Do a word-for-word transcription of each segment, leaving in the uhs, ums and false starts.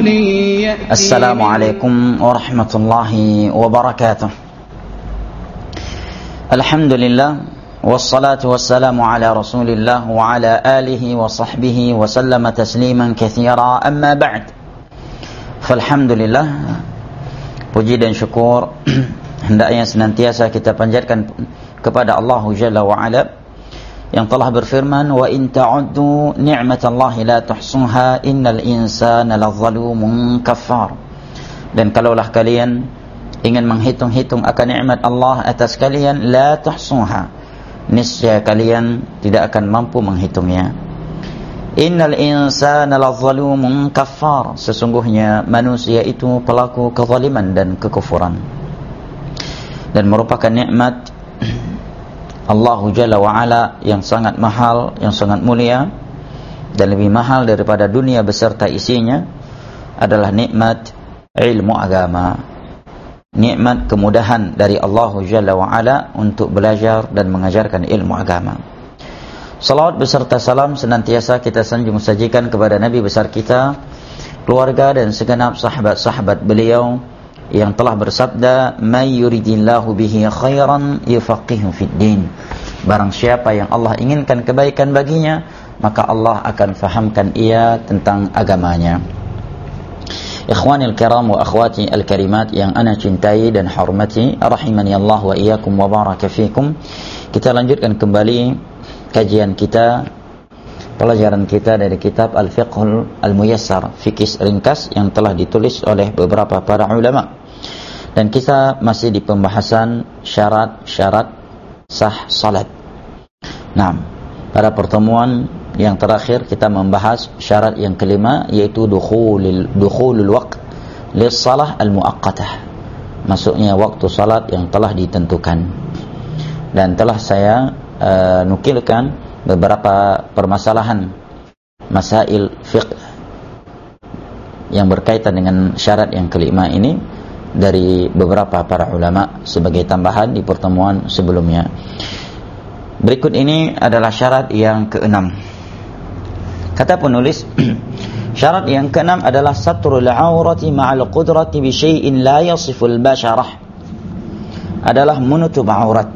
Assalamualaikum warahmatullahi wabarakatuh. Alhamdulillah, wassalatu wassalamu ala rasulillah wa ala alihi wa sahbihi wa sallama tasliman kathira, amma ba'd. Falhamdulillah, puji dan syukur hendaknya senantiasa kita panjatkan kepada Allah Jalla wa Ala yang telah berfirman, wa in ta'uddu ni'matallahi la tuhsuha innal insana lazalumun kafar. Dan kalaulah kalian ingin menghitung-hitung akan nikmat Allah atas kalian, la tuhsuha, niscaya kalian tidak akan mampu menghitungnya. Innal insana lazalumun kafar, sesungguhnya manusia itu pelaku kezaliman dan kekufuran. Dan merupakan nikmat Allah Jalla wa'ala yang sangat mahal, yang sangat mulia, dan lebih mahal daripada dunia beserta isinya adalah nikmat ilmu agama, nikmat kemudahan dari Allah Jalla wa'ala untuk belajar dan mengajarkan ilmu agama. Salawat beserta salam senantiasa kita sanjung sajikan kepada Nabi besar kita, keluarga dan segenap sahabat-sahabat beliau yang telah bersabda, may yuridillahu bihi khairan yufaqihu fid din. Barang siapa yang Allah inginkan kebaikan baginya, maka Allah akan fahamkan ia tentang agamanya. Ikhwanil kiram wa akhwati al-karimat yang ana cintai dan hormati, rahimani Allah wa iyyakum wa baraka fikum. Kita lanjutkan kembali kajian kita, pelajaran kita dari kitab Al-Fiqhul Al-Muyassar, fikih ringkas yang telah ditulis oleh beberapa para ulama. Dan kita masih di pembahasan syarat-syarat sah salat. Nah, pada pertemuan yang terakhir kita membahas syarat yang kelima, yaitu dukhulul dukhulul waqt lis-shalah al-muaqqatah. Masuknya waktu salat yang telah ditentukan. Dan telah saya uh, nukilkan beberapa permasalahan masail fiqh yang berkaitan dengan syarat yang kelima ini dari beberapa para ulama sebagai tambahan di pertemuan sebelumnya. Berikut ini adalah syarat yang keenam. Kata penulis, syarat yang keenam adalah satrul aurati ma'al qudrati bi syai'in la yasiful basharah. Adalah menutup aurat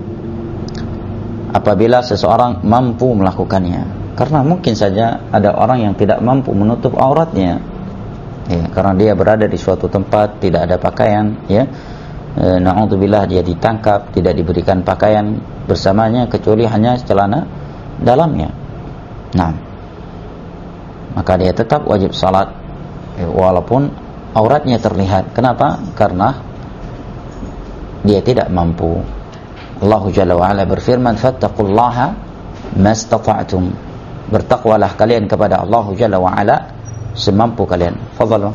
apabila seseorang mampu melakukannya. Karena mungkin saja ada orang yang tidak mampu menutup auratnya, ya, karena dia berada di suatu tempat tidak ada pakaian, ya, e, na'udzubillah, dia ditangkap, tidak diberikan pakaian bersamanya kecuali hanya celana dalamnya. Nah, maka dia tetap wajib salat, ya, walaupun auratnya terlihat. Kenapa? Karena dia tidak mampu. Allah Jalla wa'ala berfirman, fattaqullaha mastata'tum, bertakwalah kalian kepada Allah Jalla wa'ala semampu kalian. Fadhalu.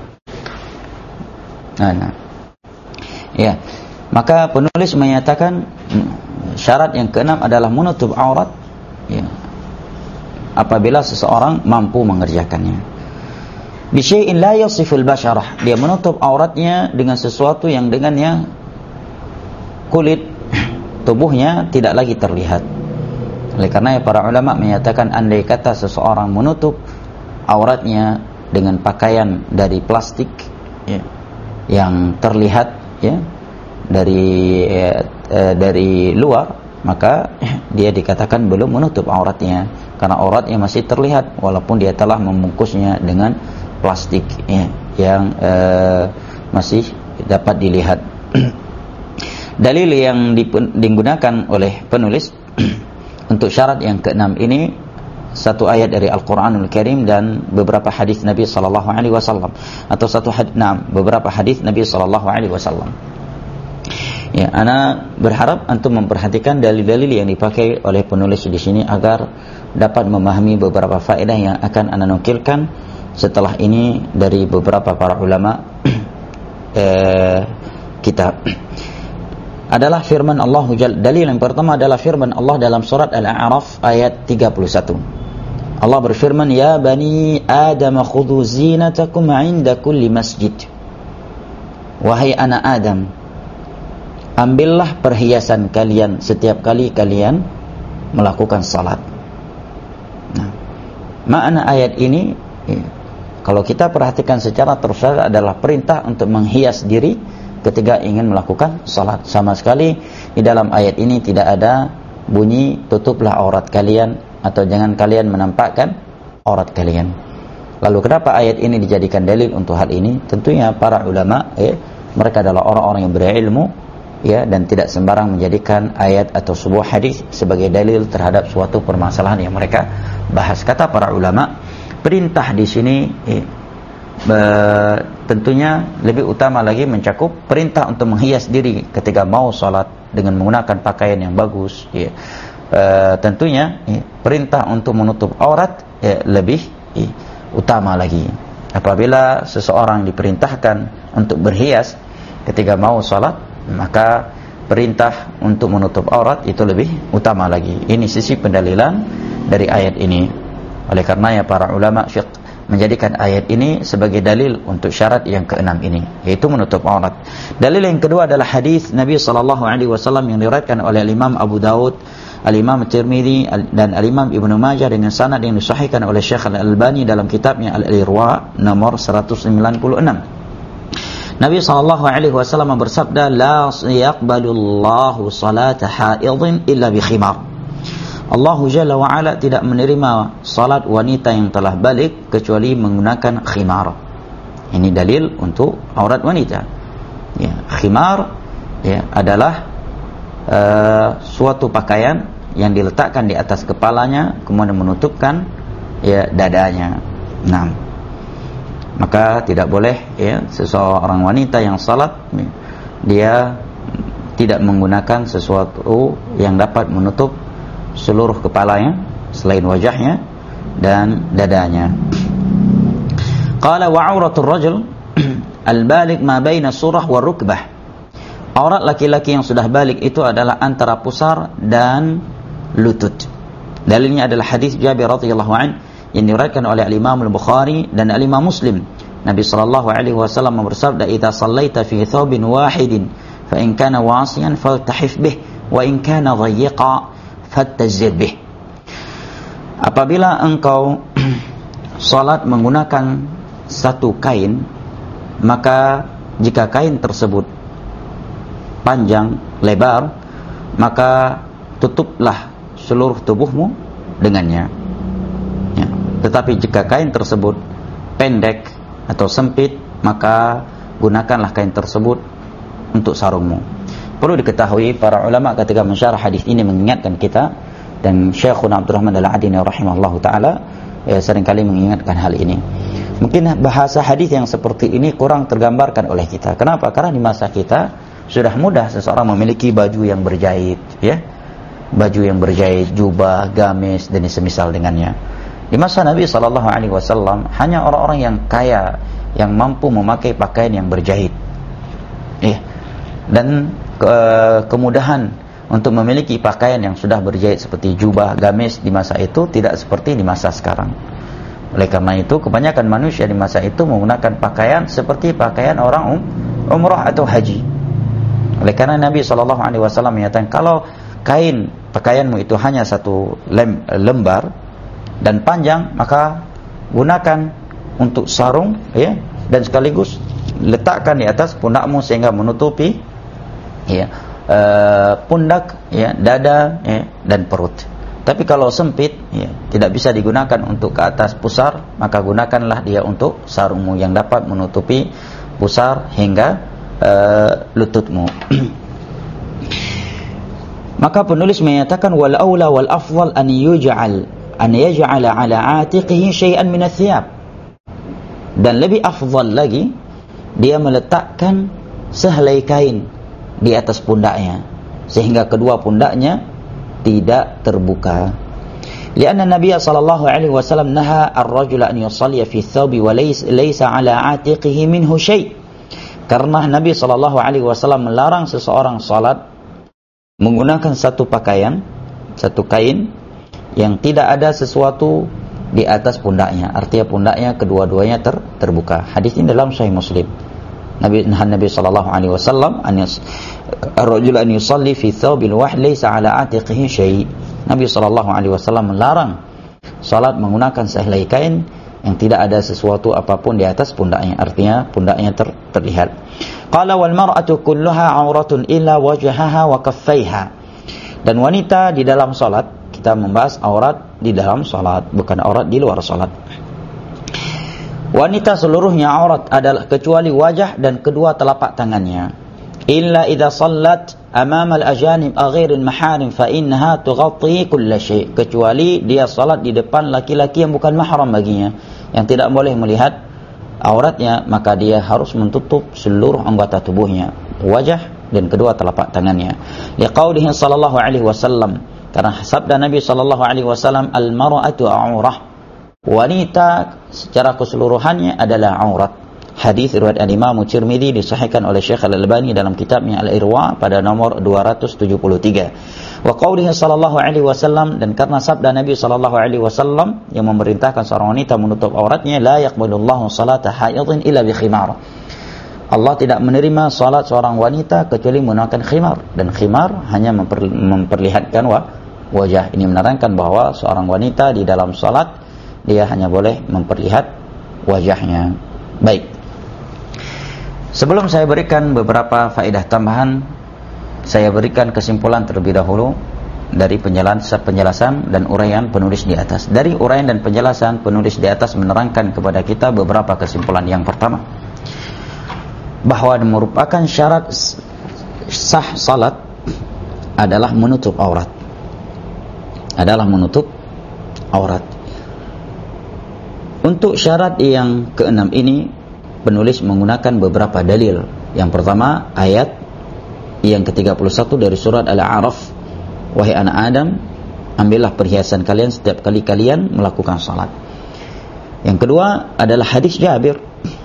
Nah, nah. Ya, maka penulis menyatakan syarat yang keenam adalah menutup aurat, ya, apabila seseorang mampu mengerjakannya. Bi syai'in la yasiful basharah, dia menutup auratnya dengan sesuatu yang dengannya kulit tubuhnya tidak lagi terlihat. Oleh karena para ulama menyatakan, andai kata seseorang menutup auratnya dengan pakaian dari plastik, ya, yang terlihat, ya, dari eh, eh, dari luar, maka dia dikatakan belum menutup auratnya, karena auratnya masih terlihat walaupun dia telah membungkusnya dengan plastik, ya, yang eh, masih dapat dilihat. Dalil yang digunakan oleh penulis untuk syarat yang keenam ini, satu ayat dari Al-Quranul Karim dan beberapa hadis Nabi sallallahu alaihi wasallam, atau satu hadis, nah, beberapa hadis Nabi sallallahu alaihi wasallam. Ya, ana berharap antum memperhatikan dalil-dalil yang dipakai oleh penulis di sini agar dapat memahami beberapa faedah yang akan ana nukilkan setelah ini dari beberapa para ulama eh, kita. Adalah firman Allah. Dalil yang pertama adalah firman Allah dalam surat Al-A'raf ayat tiga puluh satu. Allah berfirman, ya bani Adam khudhu zinatakum 'inda kulli masjid. Wahai anak Adam, ambillah perhiasan kalian setiap kali kalian melakukan salat. Nah, makna ayat ini, Kalau kita perhatikan secara terus adalah perintah untuk menghias diri ketika ingin melakukan salat. Sama sekali di dalam ayat ini tidak ada bunyi tutuplah aurat kalian atau jangan kalian menampakkan aurat kalian. Lalu kenapa ayat ini dijadikan dalil untuk hal ini? Tentunya para ulama ya, mereka adalah orang-orang yang berilmu ya, dan tidak sembarang menjadikan ayat atau sebuah hadis sebagai dalil terhadap suatu permasalahan yang mereka bahas. Kata para ulama, perintah di sini eh, be, tentunya lebih utama lagi mencakup perintah untuk menghias diri ketika mau salat dengan menggunakan pakaian yang bagus. Ya. E, tentunya eh, perintah untuk menutup aurat eh, lebih eh, utama lagi. Apabila seseorang diperintahkan untuk berhias ketika mau salat, maka perintah untuk menutup aurat itu lebih utama lagi. Ini sisi pendalilan dari ayat ini. Oleh karenanya para ulama fiqh menjadikan ayat ini sebagai dalil untuk syarat yang keenam ini, yaitu menutup aurat. Dalil yang kedua adalah hadis Nabi sallallahu alaihi wasallam yang diriwayatkan oleh Imam Abu Daud, Al-Imam Tirmidzi dan Al-Imam Ibnu Majah dengan sanad yang disahihkan oleh Syekh Al-Albani dalam kitabnya Al-Irwa nomor seratus sembilan puluh enam. Nabi sallallahu alaihi wasallam bersabda, "La yaqbalullahu salata haidin illa bi khimar." Allah Jalla wa Ala tidak menerima salat wanita yang telah balik kecuali menggunakan khimar. Ini dalil untuk aurat wanita. Ya, khimar ya adalah uh, suatu pakaian yang diletakkan di atas kepalanya kemudian menutupkan ya dadanya. Nah, maka tidak boleh ya seseorang wanita yang salat ya, dia tidak menggunakan sesuatu yang dapat menutup seluruh kepalanya selain wajahnya dan dadanya. Qala wa auratul rajul al-baligh ma baina surah wa rukbah. Aurat laki-laki yang sudah balik itu adalah antara pusar dan lutut. Dalilnya adalah hadis Jabir radhiyallahu an yang diriwayatkan oleh Al-Imam Al-Bukhari dan Al-Imam Muslim. Nabi sallallahu alaihi wasallam bersabda, "Idza shallaita fi thawbin wahidin fa in kana wasiyan faltahif bih wa in kana dhayyiqa fattazir bih." Apabila engkau salat menggunakan satu kain, maka jika kain tersebut panjang, lebar, maka tutuplah seluruh tubuhmu dengannya. Ya. Tetapi jika kain tersebut pendek atau sempit, maka gunakanlah kain tersebut untuk sarungmu. Perlu diketahui para ulama ketika mensyarah hadis ini mengingatkan kita, dan Syekhuna Abdurrahman Al-Adini rahimahullahu taala ya, seringkali mengingatkan hal ini. Mungkin bahasa hadis yang seperti ini kurang tergambarkan oleh kita. Kenapa? Karena di masa kita sudah mudah seseorang memiliki baju yang berjahit, ya. Baju yang berjahit, jubah, gamis dan semisal dengannya. Di masa Nabi sallallahu alaihi wasallam hanya orang-orang yang kaya yang mampu memakai pakaian yang berjahit. Ya. Dan ke kemudahan untuk memiliki pakaian yang sudah berjahit seperti jubah, gamis di masa itu tidak seperti di masa sekarang. Oleh karena itu kebanyakan manusia di masa itu menggunakan pakaian seperti pakaian orang um, umrah atau haji. Oleh karena Nabi sallallahu alaihi wasallam menyatakan, kalau kain pakaianmu itu hanya satu lem, lembar dan panjang, maka gunakan untuk sarung ya, dan sekaligus letakkan di atas pundakmu sehingga menutupi ya, uh, pundak, ya, dada, ya, dan perut. Tapi kalau sempit, ya, tidak bisa digunakan untuk ke atas pusar, maka gunakanlah dia untuk sarungmu yang dapat menutupi pusar hingga uh, lututmu. Maka penulis menyatakan wal aula wal afdal an yuj'al an yaj'ala ala atiqihi syai'an min ath-thiyab. Dan lebih afdal lagi dia meletakkan sehelai kain di atas pundaknya sehingga kedua pundaknya tidak terbuka. Lianna Nabi sallallahu alaihi wasallam naha ar-rajula an yusalli fi thawbi wa laysa ala atiqihi minhu syai'. Karena Nabi sallallahu alaihi wasallam melarang seseorang salat menggunakan satu pakaian, satu kain yang tidak ada sesuatu di atas pundaknya. Artinya pundaknya kedua-duanya ter, terbuka. Hadis ini dalam Sahih Muslim. Nabi Nabi sallallahu alaihi wasallam an ar-rajul an yusalli fi thawbil wahid laysa ala atiqihi syai'. Nabi sallallahu alaihi wasallam melarang salat menggunakan sehelai kain yang tidak ada sesuatu apapun di atas pundaknya, artinya pundaknya ter, terlihat. Qala wal mar'atu kulluha 'auratun illa wajhaha wa kaffaiha. Dan wanita di dalam salat, kita membahas aurat di dalam salat, bukan aurat di luar salat. Wanita seluruhnya aurat adalah kecuali wajah dan kedua telapak tangannya. Illa idza sallat amama al-ajanib ghair al-maharim fa innaha tughatti kull shay. Kecuali dia salat di depan laki-laki yang bukan mahram baginya, yang tidak boleh melihat auratnya, maka dia harus menutup seluruh anggota tubuhnya, wajah dan kedua telapak tangannya. Liqaulihi sallallahu alaihi wasallam, karena sabda Nabi sallallahu alaihi wasallam, al-mar'atu aurah. Wanita secara keseluruhannya adalah aurat. Hadis riwayat Al-Imam Tirmidzi disahihkan oleh Syekh Al-Albani dalam kitabnya Al-Irwa pada nomor dua ratus tujuh puluh tiga. Wa qaulihi sallallahu alaihi wasallam, dan karena sabda Nabi sallallahu alaihi wasallam yang memerintahkan seorang wanita menutup auratnya, la yaqbalullahu salata haidin illa bi khimar. Allah tidak menerima salat seorang wanita kecuali menggunakan khimar, dan khimar hanya memper, memperlihatkan wa, wajah. Ini menerangkan bahwa seorang wanita di dalam salat dia hanya boleh memperlihat wajahnya. Baik. Sebelum saya berikan beberapa faedah tambahan, saya berikan kesimpulan terlebih dahulu dari penjelasan, penjelasan dan uraian penulis di atas. Dari uraian dan penjelasan penulis di atas menerangkan kepada kita beberapa kesimpulan. Yang pertama, bahwa merupakan syarat sah salat adalah menutup aurat. Adalah menutup aurat. Untuk syarat yang keenam ini, penulis menggunakan beberapa dalil. Yang pertama, ayat yang ke tiga puluh satu dari surat Al-A'raf, wahai anak Adam, ambillah perhiasan kalian setiap kali kalian melakukan salat. Yang kedua adalah hadis Jabir,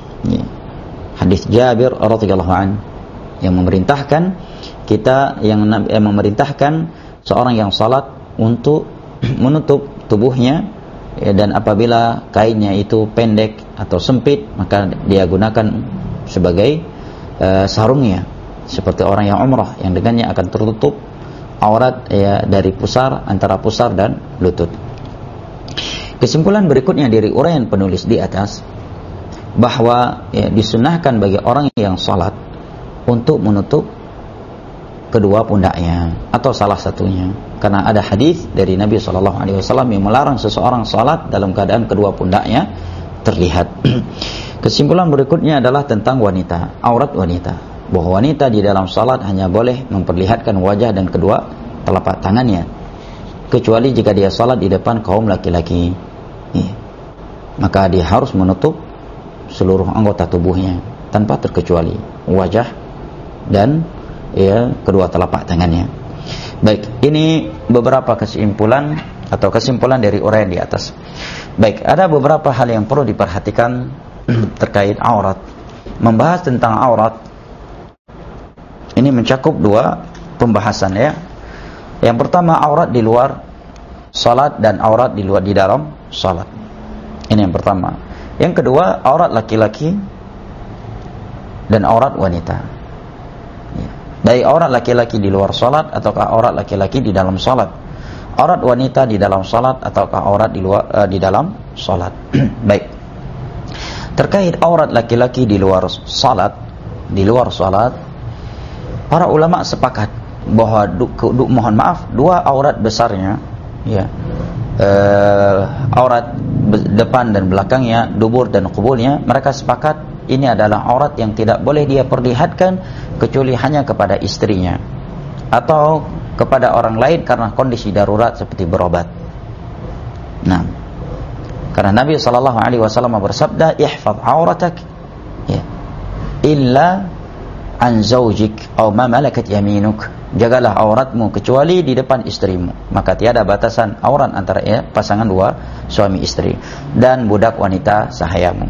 hadis Jabir radhiyallahu anhu yang memerintahkan kita, yang, yang memerintahkan seorang yang salat untuk menutup tubuhnya, ya, dan apabila kainnya itu pendek atau sempit, maka dia gunakan sebagai uh, sarungnya, seperti orang yang umrah yang dengannya akan tertutup aurat, ya, dari pusar, antara pusar dan lutut. Kesimpulan berikutnya dari uraian penulis di atas, bahwa, ya, disunahkan bagi orang yang salat untuk menutup kedua pundaknya atau salah satunya, karena ada hadis dari Nabi sallallahu alaihi wasallam yang melarang seseorang salat dalam keadaan kedua pundaknya terlihat. Kesimpulan berikutnya adalah tentang wanita, aurat wanita, bahwa wanita di dalam salat hanya boleh memperlihatkan wajah dan kedua telapak tangannya, kecuali jika dia salat di depan kaum laki-laki, ya, maka dia harus menutup seluruh anggota tubuhnya tanpa terkecuali wajah dan, ya, kedua telapak tangannya. Baik, ini beberapa kesimpulan atau kesimpulan dari uraian di atas. Baik, ada beberapa hal yang perlu diperhatikan terkait aurat. Membahas tentang aurat ini mencakup dua pembahasan, ya. Yang pertama, aurat di luar salat dan aurat di luar di dalam salat. Ini yang pertama. Yang kedua, aurat laki-laki dan aurat wanita. Baik aurat laki-laki di luar salat ataukah aurat laki-laki di dalam salat, aurat wanita di dalam salat ataukah aurat di luar uh, di dalam salat. Baik. Terkait aurat laki-laki di luar salat, di luar salat, para ulama sepakat bahwa du, du, mohon maaf, dua aurat besarnya, ya, uh, aurat depan dan belakangnya, dubur dan kubulnya, mereka sepakat ini adalah aurat yang tidak boleh dia perlihatkan kecuali hanya kepada istrinya atau kepada orang lain karena kondisi darurat seperti berobat. Nah, karena Nabi sallallahu alaihi wasallam bersabda, "Ihfaz auratak, ya, illa an zaujik atau ma malakat yaminuk." Jagalah auratmu kecuali di depan istrimu. Maka tiada batasan aurat antara, ya, pasangan dua suami istri dan budak wanita sahayamu.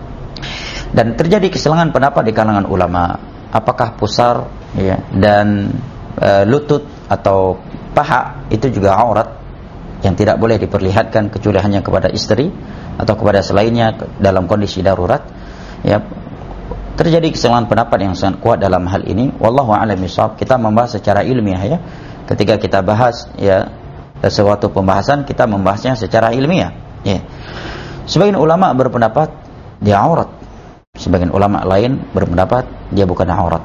Dan terjadi keselangan pendapat di kalangan ulama, apakah pusar, ya, dan e, lutut atau paha itu juga aurat yang tidak boleh diperlihatkan kecuali hanya kepada istri atau kepada selainnya dalam kondisi darurat, ya. Terjadi keselangan pendapat yang sangat kuat dalam hal ini. Wallahu a'lam bishawab. Kita membahas secara ilmiah, ya. Ketika kita bahas, ya, sesuatu pembahasan, kita membahasnya secara ilmiah, ya. Sebagian ulama berpendapat dia aurat, sebagian ulama lain berpendapat dia bukan aurat.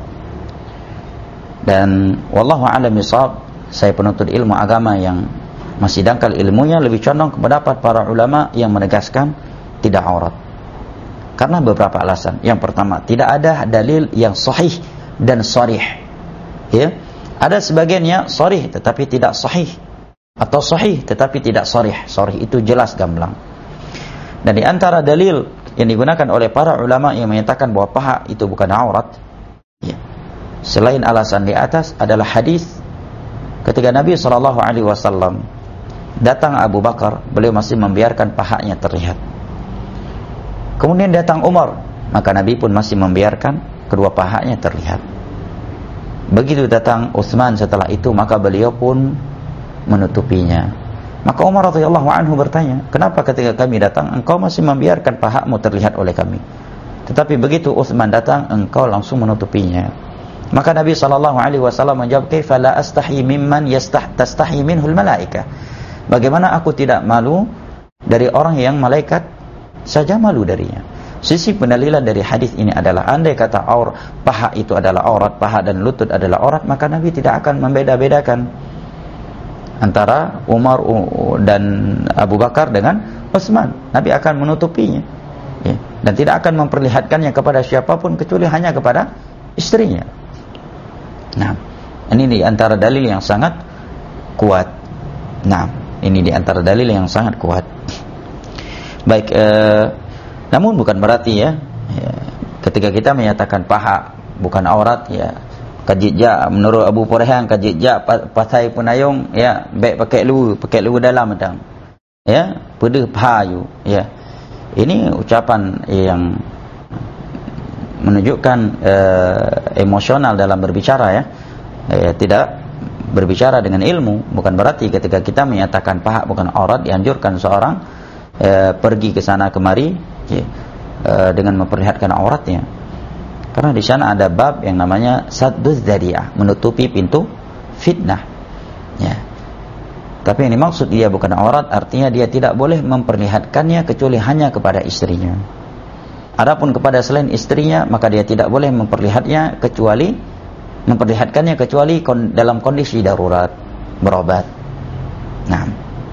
Dan wallahu a'lam bishawab, saya penuntut ilmu agama yang masih dangkal ilmunya lebih condong ke pendapat para ulama yang menegaskan tidak aurat. Karena beberapa alasan. Yang pertama, tidak ada dalil yang sahih dan sharih. Ya. Ada sebagiannya sharih tetapi tidak sahih, atau sahih tetapi tidak sharih. Sharih itu jelas gamblang. Dan di antara dalil yang digunakan oleh para ulama yang menyatakan bahwa paha itu bukan aurat, ya, selain alasan di atas adalah hadis ketika Nabi shallallahu alaihi wasallam datang Abu Bakar, beliau masih membiarkan pahanya terlihat. Kemudian datang Umar, maka Nabi pun masih membiarkan kedua pahanya terlihat. Begitu datang Utsman setelah itu, maka beliau pun menutupinya. Maka Umar radhiyallahu anhu bertanya, kenapa ketika kami datang engkau masih membiarkan pahamu terlihat oleh kami, tetapi begitu Utsman datang engkau langsung menutupinya? Maka Nabi sallallahu alaihi wasallam menjawab, kaifa la astahi mimman yastah tastahi minhul malaika. Bagaimana aku tidak malu dari orang yang malaikat saja malu darinya. Sisi pendalilan dari hadis ini adalah, andai kata aur paha itu adalah aurat, paha dan lutut adalah aurat, maka Nabi tidak akan membeda-bedakan antara Umar dan Abu Bakar dengan Utsman. Nabi akan menutupinya, ya, dan tidak akan memperlihatkannya kepada siapapun kecuali hanya kepada istrinya. Nah, ini di antara dalil yang sangat kuat. Nah, ini di antara dalil yang sangat kuat. Baik, eh, namun bukan berarti ya, ya ketika kita menyatakan paha bukan aurat, ya kajija menurut Abu Purhan kajija pasai penayung, ya baik pakai lu pakai lu dalam medang, ya pada pahayu, ya ini ucapan yang menunjukkan eh, emosional dalam berbicara, ya eh, tidak berbicara dengan ilmu. Bukan berarti ketika kita menyatakan paha bukan aurat dianjurkan seorang eh, pergi ke sana kemari, ya, eh, dengan memperlihatkan auratnya. Karena di sana ada bab yang namanya sadduz dzari'ah, menutupi pintu fitnah. Ya. Tapi yang dimaksud dia bukan aurat, artinya dia tidak boleh memperlihatkannya kecuali hanya kepada istrinya. Adapun kepada selain istrinya, maka dia tidak boleh memperlihatnya kecuali memperlihatkannya kecuali kon, dalam kondisi darurat, berobat. Nah,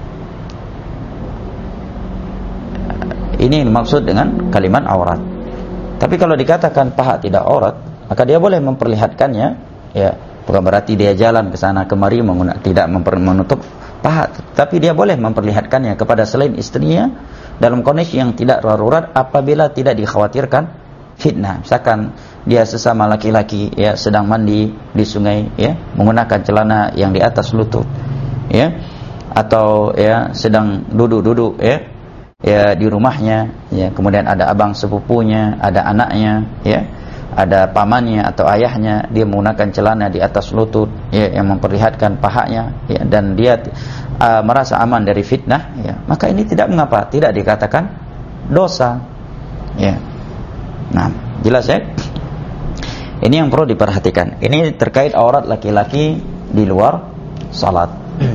ini dimaksud dengan kalimat aurat. Tapi kalau dikatakan paha tidak aurat, maka dia boleh memperlihatkannya, ya bukan berarti dia jalan ke sana kemari menggunakan tidak memper, menutup paha, tapi dia boleh memperlihatkannya kepada selain istrinya dalam kondisi yang tidak darurat apabila tidak dikhawatirkan fitnah. Misalkan dia sesama laki-laki, ya sedang mandi di sungai, ya menggunakan celana yang di atas lutut, ya atau ya sedang duduk-duduk, ya ya di rumahnya, ya kemudian ada abang sepupunya, ada anaknya, ya ada pamannya atau ayahnya, dia menggunakan celana di atas lutut, ya yang memperlihatkan pahanya, ya dan dia uh, merasa aman dari fitnah, ya maka ini tidak mengapa, tidak dikatakan dosa, ya. Nah, jelas ya. Ini yang perlu diperhatikan. Ini terkait aurat laki-laki di luar salat.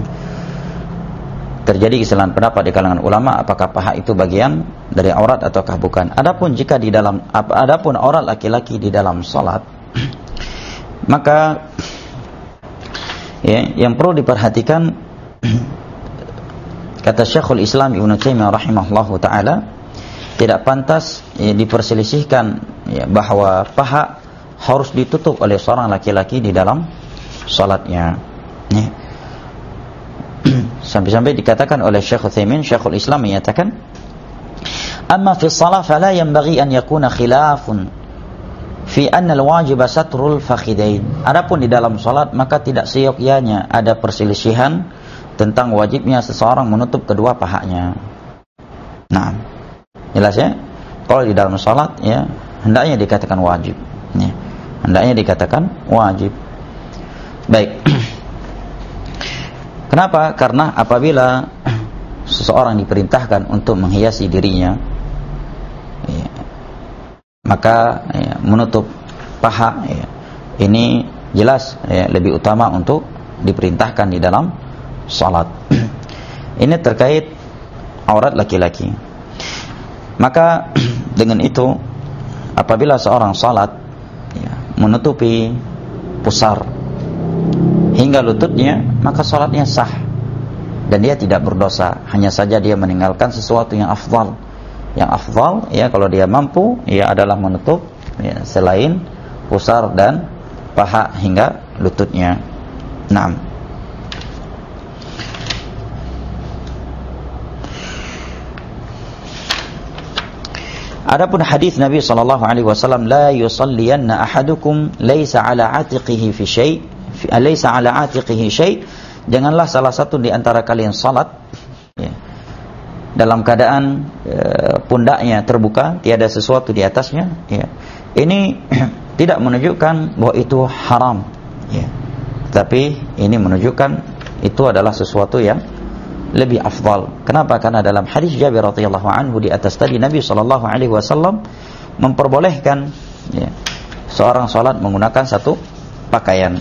Terjadi kesalahan pendapat di kalangan ulama apakah paha itu bagian dari aurat ataukah bukan. Adapun jika di dalam adapun aurat laki-laki di dalam salat, maka ya, yang perlu diperhatikan kata Syekhul Islam Ibnu Taimiyah rahimahullahu taala, tidak pantas ya, diperselisihkan ya, bahwa paha harus ditutup oleh seorang laki-laki di dalam salatnya, ya. Sampai-sampai dikatakan oleh Syekh Utsaimin, Syekhul Islam menyatakan, amma fi shalah fala yanbaghi an yakuna khilafun fi anna al-wajib satrul fakhidain. Adapun di dalam salat maka tidak seyogyanya ada perselisihan tentang wajibnya seseorang menutup kedua pahanya. Nah, jelas ya? Kalau di dalam salat, ya hendaknya dikatakan wajib, ya. Hendaknya dikatakan wajib. Baik. Kenapa? Karena apabila seseorang diperintahkan untuk menghiasi dirinya, ya, maka ya, menutup paha, ya, ini jelas ya, lebih utama untuk diperintahkan di dalam salat. Ini terkait aurat laki-laki. Maka dengan itu apabila seorang salat ya, menutupi pusar hingga lututnya, maka salatnya sah dan dia tidak berdosa. Hanya saja dia meninggalkan sesuatu yang afdal. Yang afdal ya kalau dia mampu ya adalah menutup ya, selain pusar dan paha hingga lututnya. Naam. Adapun hadis Nabi sallallahu alaihi wasallam, la yusalliyanna ahadukum laisa ala atiqihi fi syai' laisa ala atiqihi syai', janganlah salah satu di antara kalian salat ya, dalam keadaan e, pundaknya terbuka, tiada sesuatu di atasnya ya. Ini tidak menunjukkan bahwa itu haram ya. Tapi ini menunjukkan itu adalah sesuatu yang lebih afdal. Kenapa? Karena dalam hadis Jabir radhiyallahu anhu di atas tadi, Nabi sallallahu alaihi wasallam memperbolehkan ya, seorang salat menggunakan satu pakaian.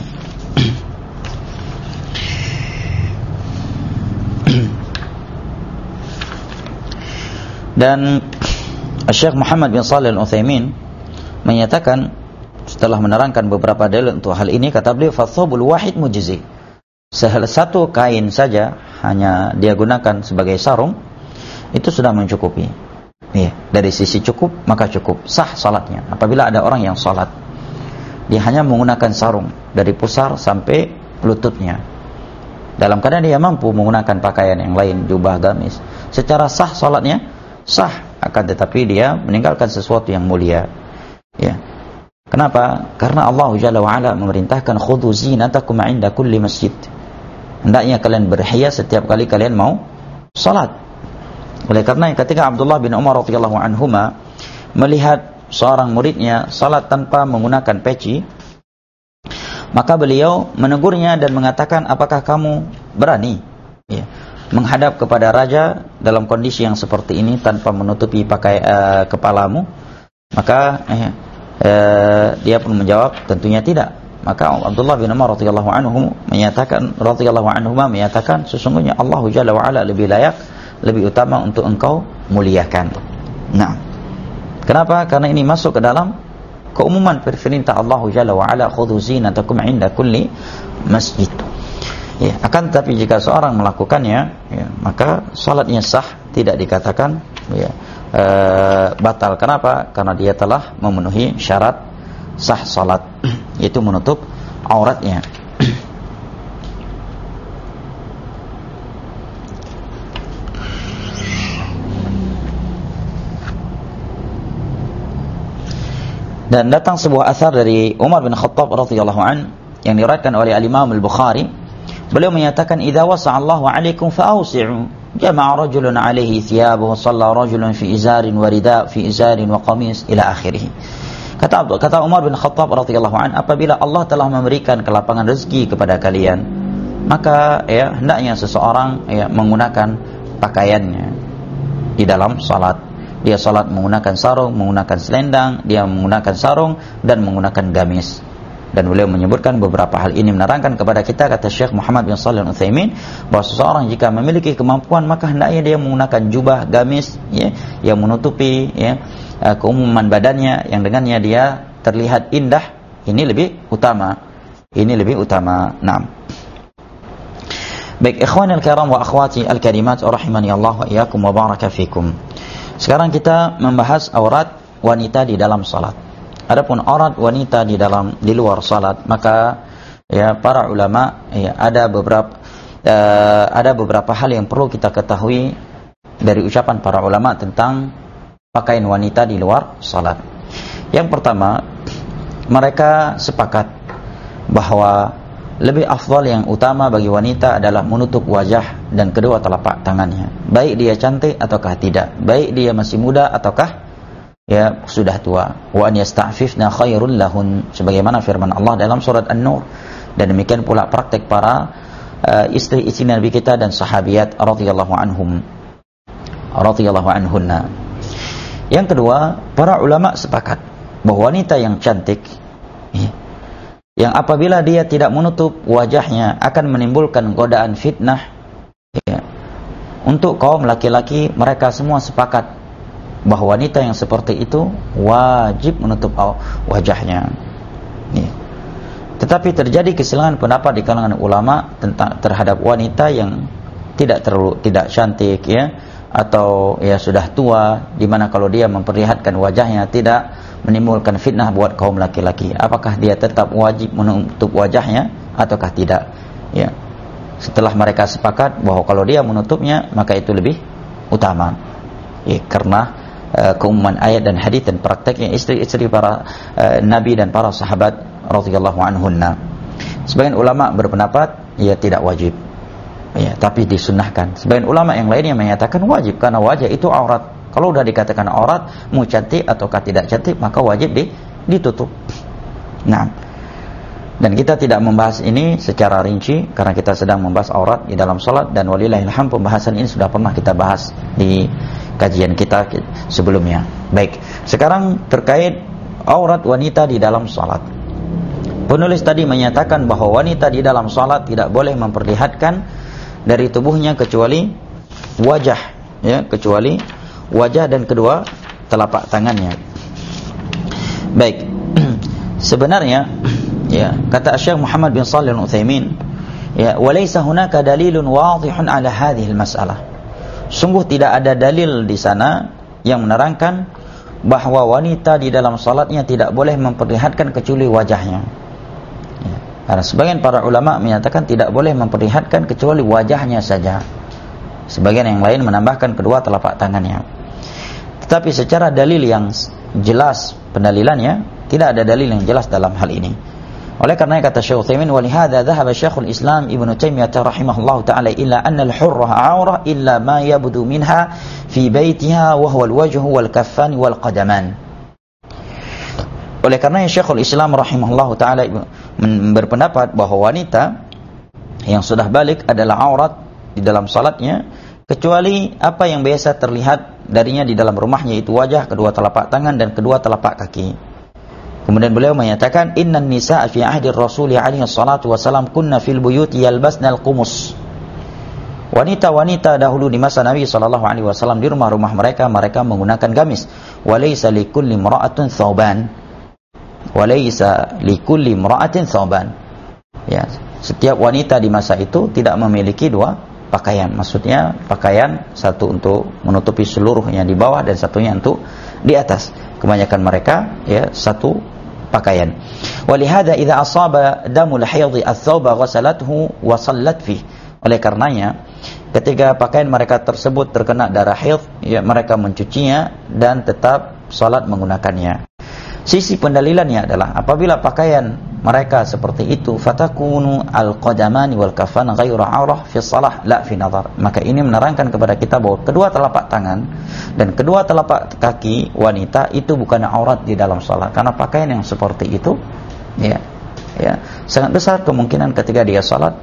Dan Syekh Muhammad bin Shalih Al-Utsaimin menyatakan setelah menerangkan beberapa dalil untuk hal ini, kata beliau, "Fathobul wahid mujzi." Salah satu kain saja hanya dia gunakan sebagai sarung itu sudah mencukupi. Ya, dari sisi cukup maka cukup, sah salatnya. Apabila ada orang yang salat dia hanya menggunakan sarung dari pusar sampai lututnya, dalam keadaan dia mampu menggunakan pakaian yang lain, jubah, gamis, secara sah salatnya sah, akan tetapi dia meninggalkan sesuatu yang mulia. Ya. Kenapa? Karena Allah Jalla wa Ala memerintahkan khudhu zinatakum 'inda kulli masjid. Hendaknya kalian berhias setiap kali kalian mau salat. Oleh karena ketika Abdullah bin Umar radhiyallahu anhuma melihat seorang muridnya salat tanpa menggunakan peci, maka beliau menegurnya dan mengatakan, apakah kamu berani ya, menghadap kepada raja dalam kondisi yang seperti ini tanpa menutupi pakai uh, kepalamu? Maka eh, eh, dia pun menjawab, tentunya tidak. Maka Abdullah bin Umar radhiyallahu anhu menyatakan radhiyallahu anhuma menyatakan, sesungguhnya Allah Jalla wa Ala lebih layak, lebih utama untuk engkau muliakan. Nah, kenapa? Karena ini masuk ke dalam keumuman perintah Allah Jalla wa Ala, khudhu zinatakum 'inda kulli masjid. Ya, akan tetapi jika seorang melakukannya, ya, maka salatnya sah, tidak dikatakan ya, e, batal. Kenapa? Karena dia telah memenuhi syarat sah salat, yaitu menutup auratnya. Dan datang sebuah asar dari Umar bin Khattab radhiyallahu an yang diriwayatkan oleh Al-Imam Al-Bukhari. Beliau menyatakan, "Idza wasa'a Allahu 'alaikum fa'awsi'u." Jama'a rajulun 'alaihi thiyabuhu, shalla rajulun fi izarin wa rida' fi izarin wa qamis ila akhirih. Kata kata Umar bin Khattab radhiyallahu an, apabila Allah telah memberikan kelapangan rezeki kepada kalian, maka ya hendaknya seseorang ya menggunakan pakaiannya di dalam salat. Dia salat menggunakan sarung, menggunakan selendang, dia menggunakan sarung dan menggunakan gamis. Dan beliau menyebutkan beberapa hal ini menerangkan kepada kita, kata Syekh Muhammad bin Shalih Al-Utsaimin, bahwa seseorang jika memiliki kemampuan maka hendaknya dia menggunakan jubah, gamis ya, yang menutupi ya keumuman badannya, yang dengannya dia terlihat indah. Ini lebih utama. Ini lebih utama. Naam. Baik, ikhwanil kiram wa akhwati al-karimat rahimani Allah wa iyyakum wa baraka fikum. Sekarang kita membahas aurat wanita di dalam salat. Adapun aurat wanita di dalam di luar salat, maka ya para ulama ya ada beberapa uh, ada beberapa hal yang perlu kita ketahui dari ucapan para ulama tentang pakaian wanita di luar salat. Yang pertama, mereka sepakat bahwa lebih afdal, yang utama bagi wanita adalah menutup wajah dan kedua telapak tangannya, baik dia cantik ataukah tidak, baik dia masih muda ataukah ya sudah tua. Wa an yasta'fifna khairul lahun, sebagaimana firman Allah dalam surat An-Nur. Dan demikian pula praktek para uh, istri-istri Nabi kita dan sahabiat radhiyallahu anhum radhiyallahu anhunna. Yang kedua, para ulama sepakat bahwa wanita yang cantik ya, yang apabila dia tidak menutup wajahnya akan menimbulkan godaan fitnah ya. Untuk kaum laki-laki, mereka semua sepakat bahwa wanita yang seperti itu wajib menutup wajahnya. Ya. Tetapi terjadi kesilangan pendapat di kalangan ulama tentang terhadap wanita yang tidak terlalu tidak cantik, ya, atau ya sudah tua, di mana kalau dia memperlihatkan wajahnya tidak menimbulkan fitnah buat kaum laki-laki. Apakah dia tetap wajib menutup wajahnya ataukah tidak? Ya. Setelah mereka sepakat bahwa kalau dia menutupnya maka itu lebih utama. Ya, karena uh, keumuman ayat dan hadis dan prakteknya istri-istri para uh, nabi dan para sahabat radhiyallahu anhunna. Sebagian ulama berpendapat ya tidak wajib. Ya, tapi disunnahkan. Sebagian ulama yang lainnya menyatakan wajib karena wajah itu aurat. Kalau sudah dikatakan aurat, mau cantik ataukah tidak cantik, maka wajib di, ditutup. Nah, dan kita tidak membahas ini secara rinci karena kita sedang membahas aurat di dalam salat, dan walillahilhamd pembahasan ini sudah pernah kita bahas di kajian kita sebelumnya. Baik, sekarang terkait aurat wanita di dalam salat. Penulis tadi menyatakan bahwa wanita di dalam salat tidak boleh memperlihatkan dari tubuhnya kecuali wajah, ya, kecuali wajah dan kedua telapak tangannya. Baik. Sebenarnya, ya, kata Syekh Muhammad bin Shalih Al-Utsaimin, ya, walaysa hunaka dalilun wadihun ala hadhihi al-mas'alah. Sungguh tidak ada dalil di sana yang menerangkan bahwa wanita di dalam salatnya tidak boleh memperlihatkan kecuali wajahnya. Ya, karena sebagian para ulama menyatakan tidak boleh memperlihatkan kecuali wajahnya saja. Sebagian yang lain menambahkan kedua telapak tangannya. Tetapi secara dalil yang jelas pendalilannya, tidak ada dalil yang jelas dalam hal ini. Oleh karena kata Syekh Utsaimin, walihada dhahaba Syekhul Islam Ibnu Taimiyah rahimahullahu taala illa anna al-hurrah 'aurah illa ma yabdu minha fi baitiha wa huwa al-wajhu wal kaffan wal qadaman. Oleh karena Syekhul Islam rahimahullahu taala berpendapat bahwa wanita yang sudah balik adalah aurat di dalam salatnya kecuali apa yang biasa terlihat darinya di dalam rumahnya, itu wajah, kedua telapak tangan dan kedua telapak kaki. Kemudian beliau menyatakan innan nisaa fi ahdi Rasul alaihi salatu wasalam kunna fil buyuti yalbasna al-qumus. Wanita-wanita dahulu di masa Nabi sallallahu alaihi wasallam di rumah-rumah mereka mereka menggunakan gamis. Walaysa likulli imra'atin thawban. Walaysa likulli imra'atin thawban. Ya, setiap wanita di masa itu tidak memiliki dua pakaian. Maksudnya pakaian satu untuk menutupi seluruhnya di bawah dan satunya untuk di atas. Kebanyakan mereka ya satu pakaian. Walihada idza asaba damul haidhi ats-tsauba ghasalathu wa sallat fihi. Oleh karenanya ketika pakaian mereka tersebut terkena darah haid, ya mereka mencucinya dan tetap salat menggunakannya. Sisi pendalilannya adalah apabila pakaian mereka seperti itu, fatakunu al-qadamani wal kafan ghairu aurah fi shalah la fi nazar. Maka ini menerangkan kepada kita bahwa kedua telapak tangan dan kedua telapak kaki wanita itu bukan aurat di dalam salat. Karena pakaian yang seperti itu ya, ya sangat besar kemungkinan ketika dia salat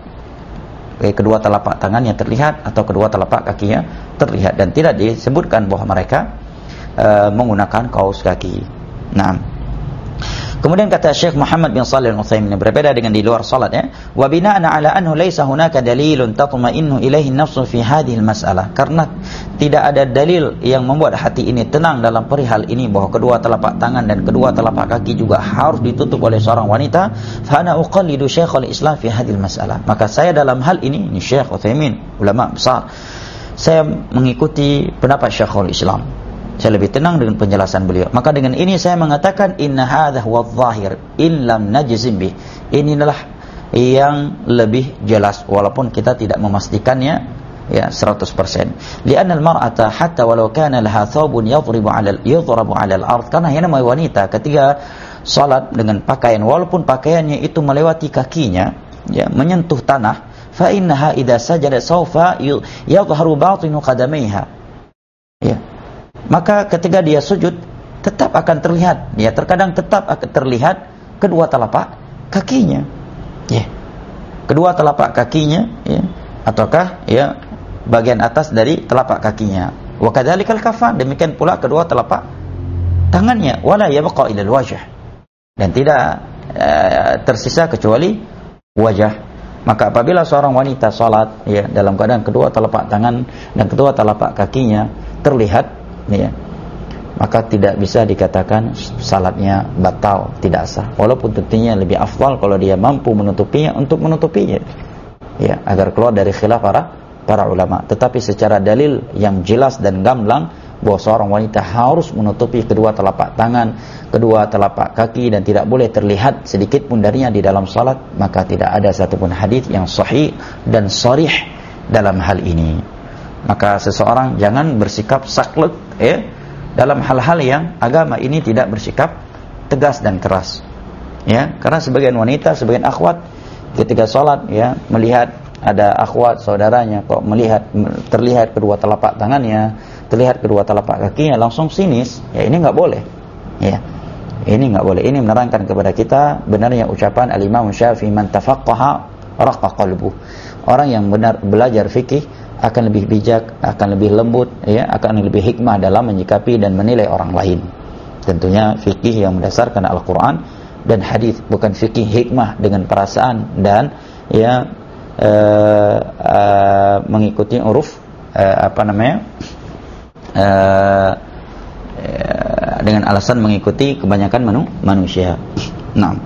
eh, kedua telapak tangannya terlihat atau kedua telapak kakinya terlihat, dan tidak disebutkan bahwa mereka uh, menggunakan kaos kaki. Nah, kemudian kata Syekh Muhammad bin Shalih Al-Utsaimin, berbeda dengan di luar salat, ya, wa bina'an ala anhu laisa hunaka dalilun tatma'innu ilaihi an-nafsu fi hadhihi al-mas'alah. Karena tidak ada dalil yang membuat hati ini tenang dalam perihal ini bahwa kedua telapak tangan dan kedua telapak kaki juga harus ditutup oleh seorang wanita, fa ana uqallidu Syekhul Islam fi hadhihi al-mas'alah. Maka saya dalam hal ini, ini Syekh Utsaimin, ulama besar, saya mengikuti pendapat Syekhul Islam. Saya lebih tenang dengan penjelasan beliau. Maka dengan ini saya mengatakan inna hadza huwa adh-dhahir in lam najzim bih. Inilah yang lebih jelas walaupun kita tidak memastikannya ya seratus persen. Li'anna al-mar'ata hatta walau kana laha thawbun yadhribu 'ala yadhrabu 'ala al-ard. Karena yang namanya wanita ketika salat dengan pakaian walaupun pakaiannya itu melewati kakinya, ya menyentuh tanah, fa innaha idza sajadat sawfa yadhharu batinu qadamaiha. Ya. Maka ketika dia sujud tetap akan terlihat, ya terkadang tetap akan terlihat kedua telapak kakinya, ya kedua telapak kakinya, ya ataukah ya bagian atas dari telapak kakinya. Wa kadzalikal kafan, demikian pula kedua telapak tangannya, wala yabqa ila al-wajh, dan tidak uh, tersisa kecuali wajah. Maka apabila seorang wanita salat ya dalam keadaan kedua telapak tangan dan kedua telapak kakinya terlihat, ya maka tidak bisa dikatakan salatnya batal, tidak sah. Walaupun tentunya lebih afdal kalau dia mampu menutupinya untuk menutupinya, ya, agar keluar dari khilaf para para ulama. Tetapi secara dalil yang jelas dan gamblang bahwa seorang wanita harus menutupi kedua telapak tangan, kedua telapak kaki, dan tidak boleh terlihat sedikit pun darinya di dalam salat, maka tidak ada satupun hadis yang sahih dan sharih dalam hal ini. Maka seseorang jangan bersikap saklek, ya, dalam hal-hal yang agama ini tidak bersikap tegas dan keras, ya, karena sebagian wanita, sebagian akhwat ketika sholat, ya, melihat ada akhwat saudaranya kok melihat terlihat kedua telapak tangannya, terlihat kedua telapak kakinya, langsung sinis, ya, ini nggak boleh, ya, ini nggak boleh. Ini menerangkan kepada kita benarnya ucapan Al-Imam Syafi'i, man tafaqqaha raqqa qalbuh. Orang yang benar belajar fikih akan lebih bijak, akan lebih lembut, ya, akan lebih hikmah dalam menyikapi dan menilai orang lain. Tentunya fikih yang berdasarkan Al-Quran dan hadis, bukan fikih hikmah dengan perasaan dan, ya, uh, uh, mengikuti uruf, uh, apa namanya, uh, uh, dengan alasan mengikuti kebanyakan manu, manusia. Nah,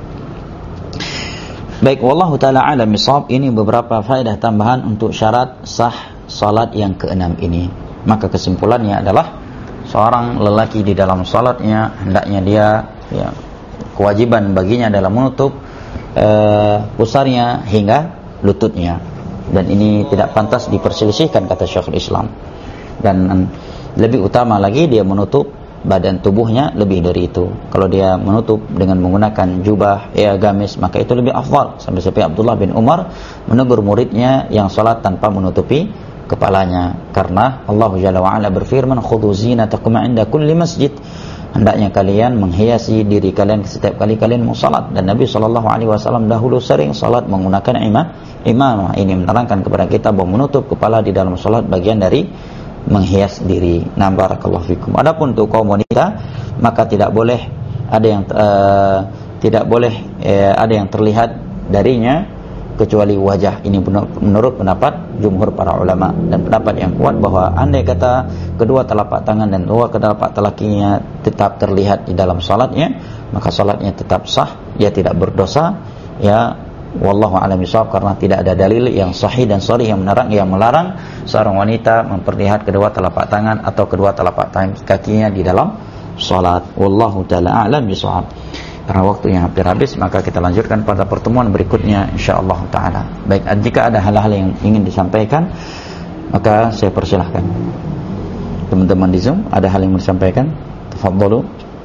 baik, wallahu ta'ala alam bisawab. Ini beberapa faedah tambahan untuk syarat sah salat yang keenam ini. Maka kesimpulannya adalah seorang lelaki di dalam salatnya hendaknya dia, ya, kewajiban baginya adalah menutup uh, pusarnya hingga lututnya, dan ini tidak pantas diperselisihkan kata Syekhul Islam. Dan lebih utama lagi dia menutup badan tubuhnya lebih dari itu. Kalau dia menutup dengan menggunakan jubah, ya, gamis, maka itu lebih afdal. Sampai-sampai Abdullah bin Umar menegur muridnya yang salat tanpa menutupi kepalanya, karena Allah Jalla wa Ala berfirman, khudhu zinatakum 'inda kulli masjid. Hendaknya kalian menghiasi diri kalian setiap kali kalian mau salat. Dan Nabi sallallahu alaihi wasallam dahulu sering salat menggunakan imam imamah. Ini menerangkan kepada kita bahwa menutup kepala di dalam salat bagian dari menghias diri. Nah, barakallahu fikum. Adapun untuk kaum wanita, maka tidak boleh ada yang uh, tidak boleh uh, ada yang terlihat darinya kecuali wajah. Ini menurut pendapat jumhur para ulama, dan pendapat yang kuat bahwa andai kata kedua telapak tangan dan dua telapak kakinya tetap terlihat di dalam salatnya, maka salatnya tetap sah, dia tidak berdosa, ya, wallahu a'lam bishawab, karena tidak ada dalil yang sahih dan sharih yang melarang yang melarang seorang wanita memperlihat kedua telapak tangan atau kedua telapak kakinya di dalam salat. Wallahu ta'ala a'lam bishawab. Karena waktu yang hampir habis, maka kita lanjutkan pada pertemuan berikutnya insyaallah taala. Baik, jika ada hal-hal yang ingin disampaikan, maka saya persilahkan. Teman-teman di Zoom, ada hal yang mau disampaikan? Tafadhalu.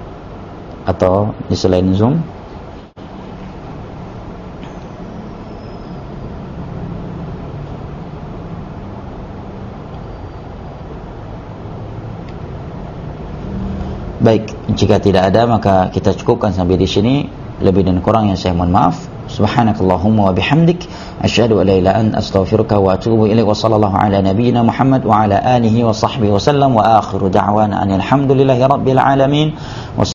Atau di selain Zoom? Baik, jika tidak ada maka kita cukupkan sampai di sini. Lebih dan kurang yang saya mohon maaf. Subhanakallahumma wa bihamdik, asyhadu an la ilaha illa anta, astaghfiruka wa atubu ilaik. Wa sallallahu ala nabiyyina Muhammad wa ala alihi wa sahbihi wa sallam, wa akhiru da'wana alhamdulillahi rabbil alamin.